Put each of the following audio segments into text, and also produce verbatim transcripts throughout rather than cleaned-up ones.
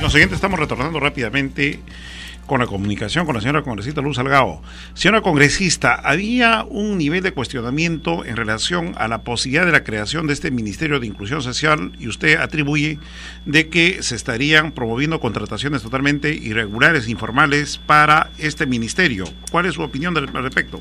Lo siguiente, estamos retornando rápidamente con la comunicación con la señora congresista Luz Salgado. Señora congresista, había un nivel de cuestionamiento en relación a la posibilidad de la creación de este Ministerio de Inclusión Social y usted atribuye de que se estarían promoviendo contrataciones totalmente irregulares, informales para este ministerio. ¿Cuál es su opinión al respecto?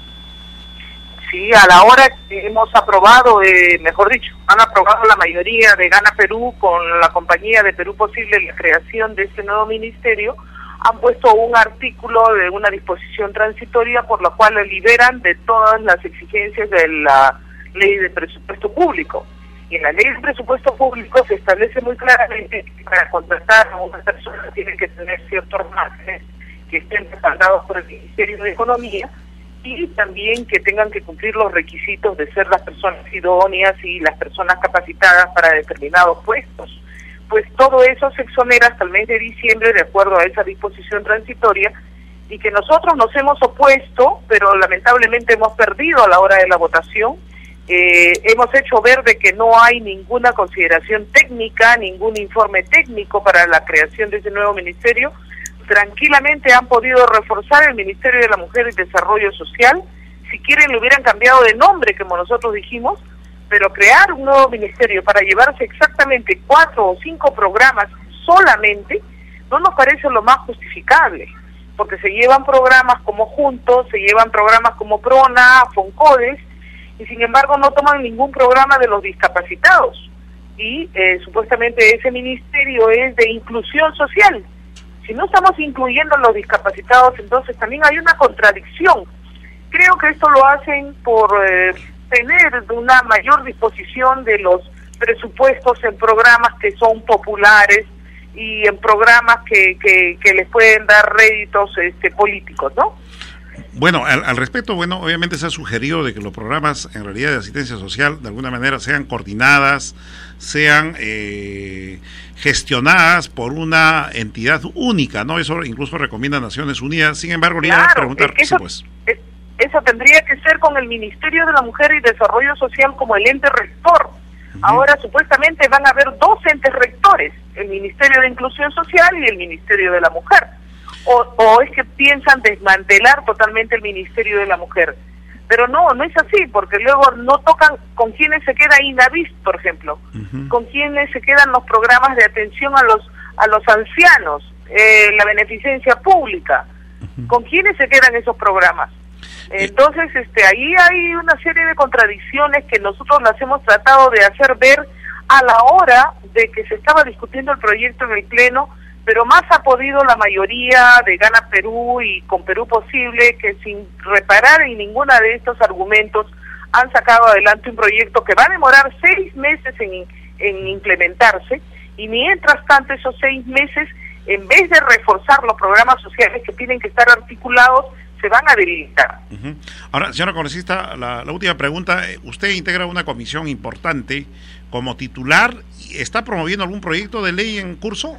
Sí, a la hora que hemos aprobado, eh, mejor dicho, han aprobado la mayoría de Gana Perú con la compañía de Perú Posible la creación de este nuevo ministerio, han puesto un artículo de una disposición transitoria por la cual le liberan de todas las exigencias de la ley de presupuesto público. Y en la ley de presupuesto público se establece muy claramente que para contratar a una persona tiene que tener ciertos márgenes que estén respaldados por el Ministerio de Economía, y también que tengan que cumplir los requisitos de ser las personas idóneas y las personas capacitadas para determinados puestos. Pues todo eso se exonera hasta el mes de diciembre de acuerdo a esa disposición transitoria, y que nosotros nos hemos opuesto, pero lamentablemente hemos perdido a la hora de la votación. Eh, hemos hecho ver de que no hay ninguna consideración técnica, ningún informe técnico para la creación de ese nuevo ministerio. Tranquilamente han podido reforzar el Ministerio de la Mujer y Desarrollo Social. Si quieren le hubieran cambiado de nombre, como nosotros dijimos, pero crear un nuevo ministerio para llevarse exactamente cuatro o cinco programas solamente no nos parece lo más justificable, porque se llevan programas como Juntos, se llevan programas como PRONA, FONCODES, y sin embargo no toman ningún programa de los discapacitados. Y eh, supuestamente ese ministerio es de inclusión social. Si no estamos incluyendo a los discapacitados, entonces también hay una contradicción. Creo que esto lo hacen por eh, tener una mayor disposición de los presupuestos en programas que son populares y en programas que, que, que les pueden dar réditos este, políticos, ¿no? Bueno, al, al respecto, bueno, obviamente se ha sugerido de que los programas en realidad de asistencia social de alguna manera sean coordinadas, sean eh, gestionadas por una entidad única, ¿no? Eso incluso recomienda Naciones Unidas. Sin embargo, le iba a preguntar, eso, sí, pues. eso tendría que ser con el Ministerio de la Mujer y Desarrollo Social como el ente rector. Uh-huh. Ahora supuestamente van a haber dos entes rectores, el Ministerio de Inclusión Social y el Ministerio de la Mujer. O, o es que piensan desmantelar totalmente el Ministerio de la Mujer. Pero no, no es así, porque luego no tocan con quienes se queda INAVIS, por ejemplo, uh-huh. con quienes se quedan los programas de atención a los a los ancianos, eh, la beneficencia pública, uh-huh. con quienes se quedan esos programas. Entonces, este, ahí hay una serie de contradicciones que nosotros las hemos tratado de hacer ver a la hora de que se estaba discutiendo el proyecto en el Pleno, pero más ha podido la mayoría de Gana Perú y con Perú Posible, que sin reparar en ninguna de estos argumentos han sacado adelante un proyecto que va a demorar seis meses en, en implementarse, y mientras tanto esos seis meses, en vez de reforzar los programas sociales que tienen que estar articulados, se van a debilitar. Uh-huh. Ahora, señora congresista, la, la última pregunta, usted integra una comisión importante como titular, ¿está promoviendo algún proyecto de ley en curso?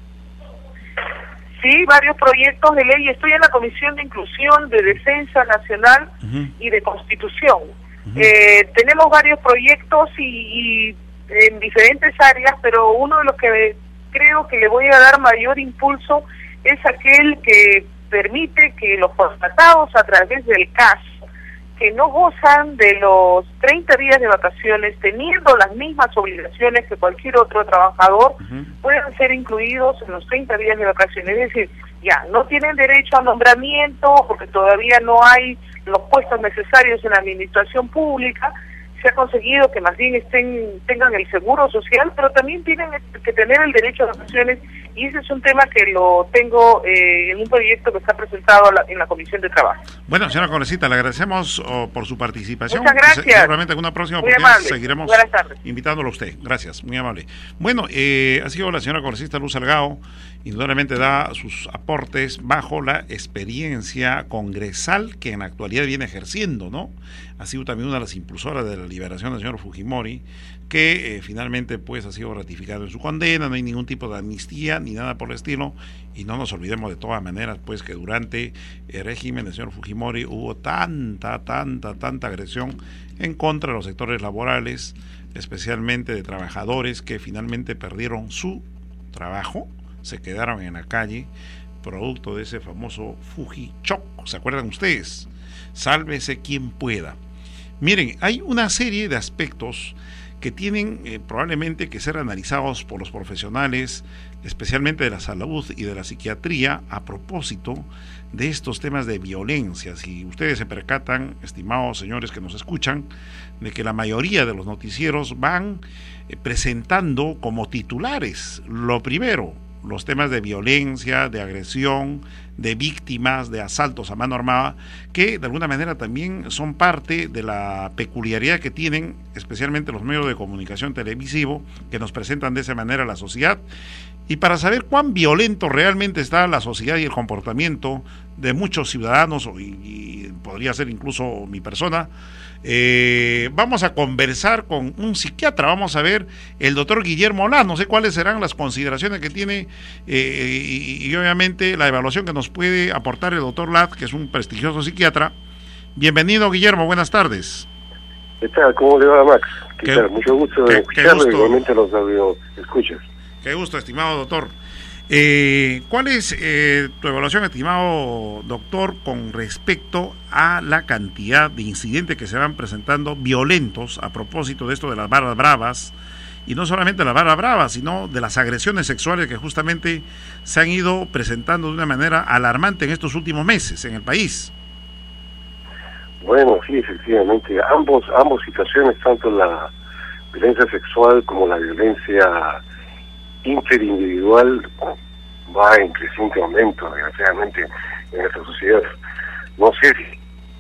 Sí, varios proyectos de ley. Estoy en la Comisión de Inclusión, de Defensa Nacional uh-huh. y de Constitución. Uh-huh. Eh, tenemos varios proyectos y, y en diferentes áreas, pero uno de los que creo que le voy a dar mayor impulso es aquel que permite que los contratados a través del C A S, que no gozan de los treinta días de vacaciones, teniendo las mismas obligaciones que cualquier otro trabajador, uh-huh. puedan ser incluidos en los treinta días de vacaciones. Es decir, ya, no tienen derecho a nombramiento porque todavía no hay los puestos necesarios en la administración pública. Se ha conseguido que más bien estén tengan el seguro social, pero también tienen que tener el derecho a vacaciones, y ese es un tema que lo tengo eh, en un proyecto que está presentado a la, en la Comisión de Trabajo. Bueno, señora congresista, le agradecemos oh, por su participación. Muchas gracias. Seguramente en una próxima muy oportunidad amable. Seguiremos invitándolo a usted. Gracias, muy amable. Bueno, eh, ha sido la señora congresista Luz Salgado, indudablemente da sus aportes bajo la experiencia congresal que en la actualidad viene ejerciendo, ¿no? Ha sido también una de las impulsoras de la liberación del señor Fujimori, que eh, finalmente pues ha sido ratificado en su condena, no hay ningún tipo de amnistía ni nada por el estilo, y no nos olvidemos de todas maneras pues que durante el régimen del señor Fujimori hubo tanta, tanta, tanta agresión en contra de los sectores laborales, especialmente de trabajadores que finalmente perdieron su trabajo se quedaron en la calle, producto de ese famoso Fujichoc. ¿Se acuerdan ustedes? Sálvese quien pueda. Miren, hay una serie de aspectos que tienen eh, probablemente que ser analizados por los profesionales, especialmente de la salud y de la psiquiatría, a propósito de estos temas de violencia. Si ustedes se percatan, estimados señores que nos escuchan, de que la mayoría de los noticieros van eh, presentando como titulares, lo primero, los temas de violencia, de agresión, de víctimas, de asaltos a mano armada, que de alguna manera también son parte de la peculiaridad que tienen, especialmente los medios de comunicación televisivo, que nos presentan de esa manera a la sociedad. Y para saber cuán violento realmente está la sociedad y el comportamiento de muchos ciudadanos, y, y podría ser incluso mi persona, eh, vamos a conversar con un psiquiatra. Vamos a ver el doctor Guillermo Lat. No sé cuáles serán las consideraciones que tiene eh, y, y obviamente la evaluación que nos puede aportar el doctor Lat, que es un prestigioso psiquiatra. Bienvenido, Guillermo, buenas tardes. ¿Qué tal? ¿Cómo le va, Max? ¿Qué, ¿Qué tal? Mucho gusto qué, de escucharlo, igualmente los audio escuchas. Qué gusto, estimado doctor. Eh, ¿Cuál es eh, tu evaluación, estimado doctor, con respecto a la cantidad de incidentes que se van presentando violentos a propósito de esto de las barras bravas? Y no solamente las barras bravas, sino de las agresiones sexuales que justamente se han ido presentando de una manera alarmante en estos últimos meses en el país. Bueno, sí, efectivamente, ambos, ambos situaciones, tanto la violencia sexual como la violencia interindividual, va en creciente aumento, desgraciadamente, en nuestra sociedad. No sé si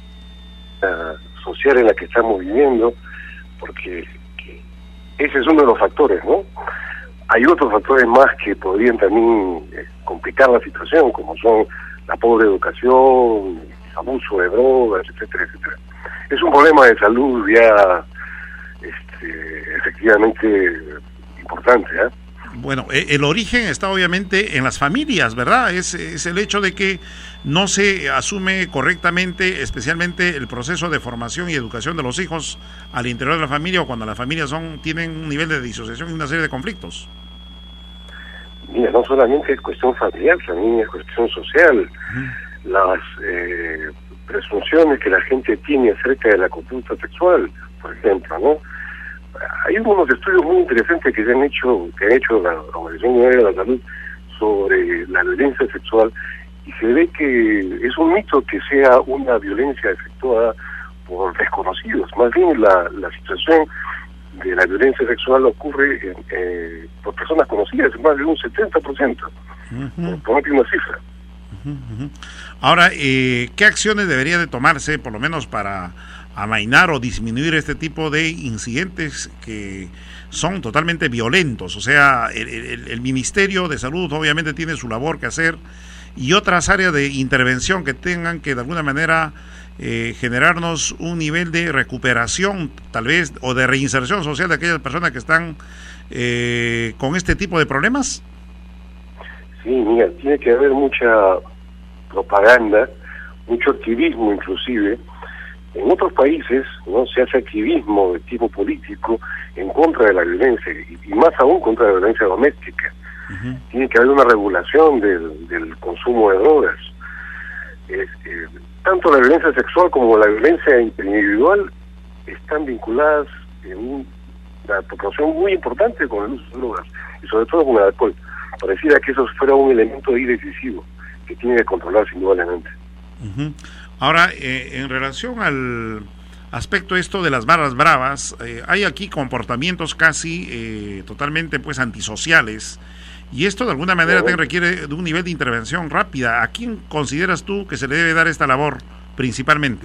la social en la que estamos viviendo, porque ese es uno de los factores, ¿no? Hay otros factores más que podrían también eh, complicar la situación, como son la pobre educación, abuso de drogas, etcétera, etcétera. Es un problema de salud ya este, efectivamente importante, ¿eh? Bueno, el origen está obviamente en las familias, ¿verdad? Es, es el hecho de que no se asume correctamente, especialmente el proceso de formación y educación de los hijos al interior de la familia, o cuando las familias son tienen un nivel de disociación y una serie de conflictos. Mira, no solamente es cuestión familiar, también es cuestión social. Uh-huh. Las eh, presunciones que la gente tiene acerca de la conducta sexual, por ejemplo, ¿no? Hay unos estudios muy interesantes que se han hecho, que ha hecho la Organización Mundial de la Salud sobre la violencia sexual, y se ve que es un mito que sea una violencia efectuada por desconocidos. Más bien la, la situación de la violencia sexual ocurre en, eh, por personas conocidas, más de un setenta por ciento, uh-huh. por ponerte una cifra. Uh-huh, uh-huh. Ahora, eh, ¿qué acciones debería de tomarse, por lo menos para amainar o disminuir este tipo de incidentes que son totalmente violentos? O sea, el, el, el Ministerio de Salud obviamente tiene su labor que hacer, y otras áreas de intervención que tengan que de alguna manera eh, generarnos un nivel de recuperación, tal vez, o de reinserción social de aquellas personas que están eh, con este tipo de problemas. Sí, mira, tiene que haber mucha propaganda, mucho activismo inclusive. En otros países no se hace activismo de tipo político en contra de la violencia, y, y más aún contra la violencia doméstica. Uh-huh. Tiene que haber una regulación del, del consumo de drogas. Eh, eh, tanto la violencia sexual como la violencia individual están vinculadas en una proporción muy importante con el uso de drogas, y sobre todo con el alcohol. Pareciera que eso fuera un elemento ahí decisivo que tiene que controlarse indudablemente. Uh-huh. Ahora, eh, en relación al aspecto esto de las barras bravas, eh, hay aquí comportamientos casi eh, totalmente pues antisociales, y esto de alguna manera te requiere de un nivel de intervención rápida. ¿A quién consideras tú que se le debe dar esta labor principalmente?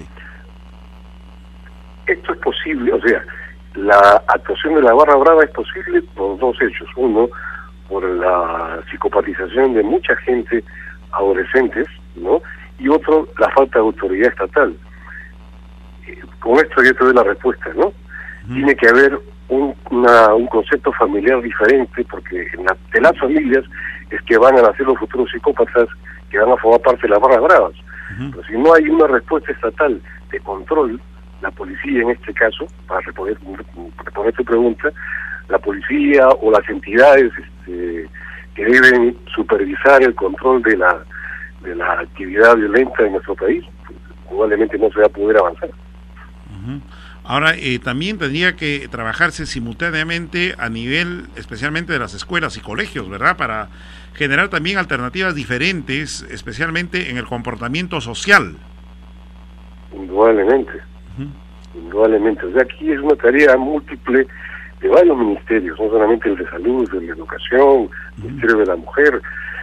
Esto es posible, o sea, la actuación de la barra brava es posible por dos hechos. Uno, por la psicopatización de mucha gente, adolescentes, ¿no? Y otro, la falta de autoridad estatal. Eh, con esto ya te doy la respuesta, ¿no? Uh-huh. Tiene que haber un, una, un concepto familiar diferente, porque en la, de las familias es que van a nacer los futuros psicópatas que van a formar parte de las barras bravas. Uh-huh. Pero si no hay una respuesta estatal de control, la policía en este caso, para responder, responder tu pregunta, la policía o las entidades este, que deben supervisar el control de la de la actividad violenta en nuestro país, probablemente no se va a poder avanzar. Uh-huh. Ahora, eh, también tendría que trabajarse simultáneamente a nivel, especialmente de las escuelas y colegios, ¿verdad? Para generar también alternativas diferentes, especialmente en el comportamiento social. Indudablemente, uh-huh. indudablemente. O sea, aquí es una tarea múltiple de varios ministerios, no solamente el de salud, el de educación, uh-huh. el Ministerio de la Mujer,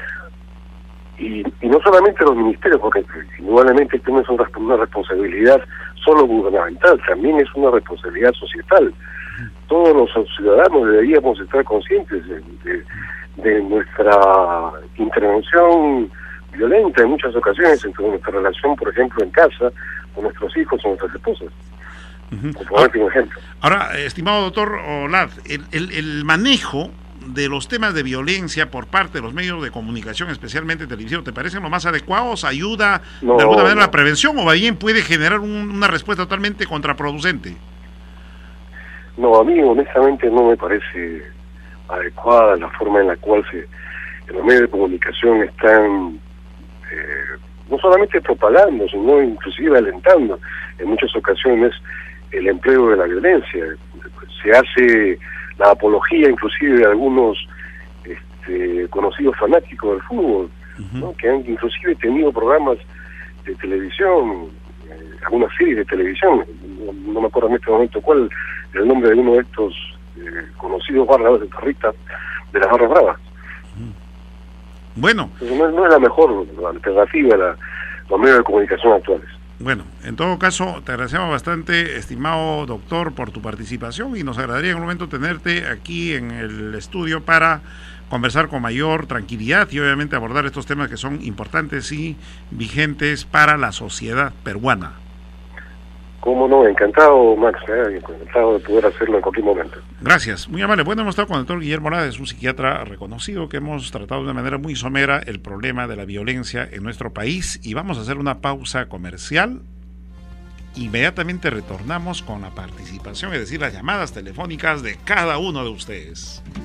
y, y no solamente los ministerios, porque indudablemente esto no es una, una responsabilidad solo gubernamental, también es una responsabilidad societal. Uh-huh. Todos los ciudadanos deberíamos estar conscientes de, de, de nuestra intervención violenta en muchas ocasiones, en nuestra relación, por ejemplo, en casa, con nuestros hijos o nuestras esposas. Uh-huh. Por ponerte un ejemplo. Ahora, estimado doctor Olad, el, el, el manejo de los temas de violencia por parte de los medios de comunicación, especialmente televisión, ¿te parecen lo más adecuados? ¿Ayuda no, de alguna manera no. a la prevención o bien puede generar un, una respuesta totalmente contraproducente? No, a mí honestamente no me parece adecuada la forma en la cual se los medios de comunicación están eh, no solamente propagando, sino inclusive alentando en muchas ocasiones el empleo de la violencia. Se hace la apología inclusive de algunos este, conocidos fanáticos del fútbol, uh-huh. ¿no? que han inclusive tenido programas de televisión, eh, algunas series de televisión, no, no me acuerdo en este momento cuál es el nombre de uno de estos eh, conocidos barras de Tarrita, de las barras bravas. Uh-huh. Bueno. Entonces, no, no es la mejor alternativa la, los medios de comunicación actuales. Bueno, en todo caso, te agradecemos bastante, estimado doctor, por tu participación y nos agradaría en un momento tenerte aquí en el estudio para conversar con mayor tranquilidad y obviamente abordar estos temas que son importantes y vigentes para la sociedad peruana. Cómo no, encantado, Max, eh, encantado de poder hacerlo en cualquier momento. Gracias, muy amable. Bueno, hemos estado con el doctor Guillermo Olad, un psiquiatra reconocido, que hemos tratado de una manera muy somera el problema de la violencia en nuestro país y vamos a hacer una pausa comercial. Inmediatamente retornamos con la participación, es decir, las llamadas telefónicas de cada uno de ustedes.